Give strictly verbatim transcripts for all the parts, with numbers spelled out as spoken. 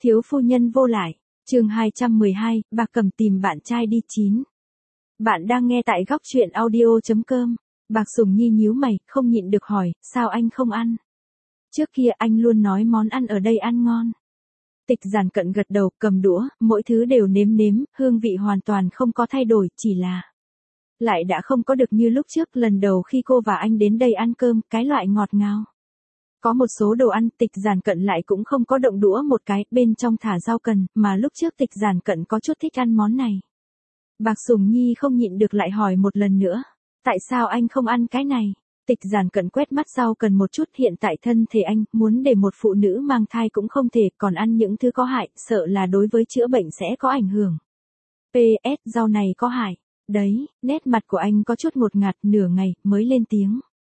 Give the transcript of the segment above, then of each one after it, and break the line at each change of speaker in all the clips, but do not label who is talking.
Thiếu phu nhân vô lại, chương hai trăm mười hai, Bạc Cẩm tìm bạn trai đi chín. Bạn đang nghe tại góc truyện audio chấm com. Bạc Sùng Nhi nhíu mày, không nhịn được hỏi, sao anh không ăn? Trước kia anh luôn nói món ăn ở đây ăn ngon. Tịch Giản Cận gật đầu, cầm đũa, mỗi thứ đều nếm nếm, hương vị hoàn toàn không có thay đổi, chỉ là lại đã không có được như lúc trước lần đầu khi cô và anh đến đây ăn cơm, cái loại ngọt ngào. Có một số đồ ăn Tịch Giản Cận lại cũng không có động đũa một cái, bên trong thả rau cần, mà lúc trước Tịch Giản Cận có chút thích ăn món này. Bạc Sùng Nhi không nhịn được lại hỏi một lần nữa, tại sao anh không ăn cái này? Tịch Giản Cận quét mắt rau cần một chút, hiện tại thân thể anh, muốn để một phụ nữ mang thai cũng không thể, còn ăn những thứ có hại, sợ là đối với chữa bệnh sẽ có ảnh hưởng. pê ét rau này có hại. Đấy, nét mặt của anh có chút ngột ngạt, nửa ngày mới lên tiếng.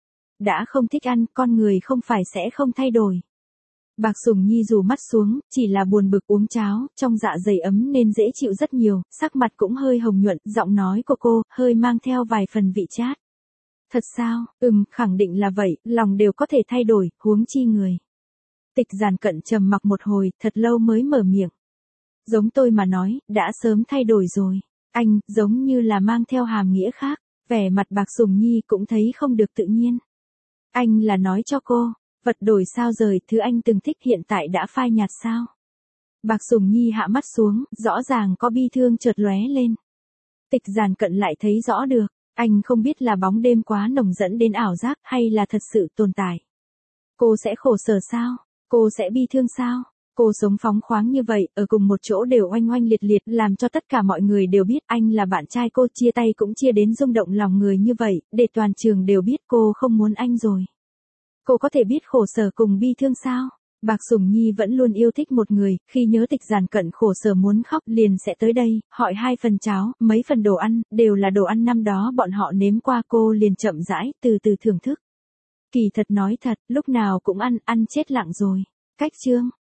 Đã không thích ăn, con người không phải sẽ không thay đổi. Bạc Sùng Nhi rủ mắt xuống, chỉ là buồn bực uống cháo, trong dạ dày ấm nên dễ chịu rất nhiều, sắc mặt cũng hơi hồng nhuận, giọng nói của cô, hơi mang theo vài phần vị chát. Thật sao? Ừm, khẳng định là vậy, lòng đều có thể thay đổi, huống chi người. Tịch Giản Cận trầm mặc một hồi, thật lâu mới mở miệng. Giống tôi mà nói, đã sớm thay đổi rồi. Anh, giống như là mang theo hàm nghĩa khác, vẻ mặt Bạc Sùng Nhi cũng thấy không được tự nhiên. Anh là nói cho cô, vật đổi sao rời, thứ anh từng thích hiện tại đã phai nhạt sao? Bạc Sùng Nhi hạ mắt xuống, rõ ràng có bi thương chợt lóe lên. Tịch Giản Cận lại thấy rõ được, anh không biết là bóng đêm quá nồng dẫn đến ảo giác hay là thật sự tồn tại. Cô sẽ khổ sở sao? Cô sẽ bi thương sao? Cô sống phóng khoáng như vậy, ở cùng một chỗ đều oanh oanh liệt liệt, làm cho tất cả mọi người đều biết anh là bạn trai cô, chia tay cũng chia đến rung động lòng người như vậy, để toàn trường đều biết cô không muốn anh rồi. Cô có thể biết khổ sở cùng bi thương sao? Bạc Sùng Nhi vẫn luôn yêu thích một người, khi nhớ Tịch Giản Cận khổ sở muốn khóc liền sẽ tới đây, hỏi hai phần cháo, mấy phần đồ ăn, đều là đồ ăn năm đó bọn họ nếm qua, cô liền chậm rãi, từ từ thưởng thức. Kỳ thật nói thật, lúc nào cũng ăn, ăn chết lặng rồi. Cách chương.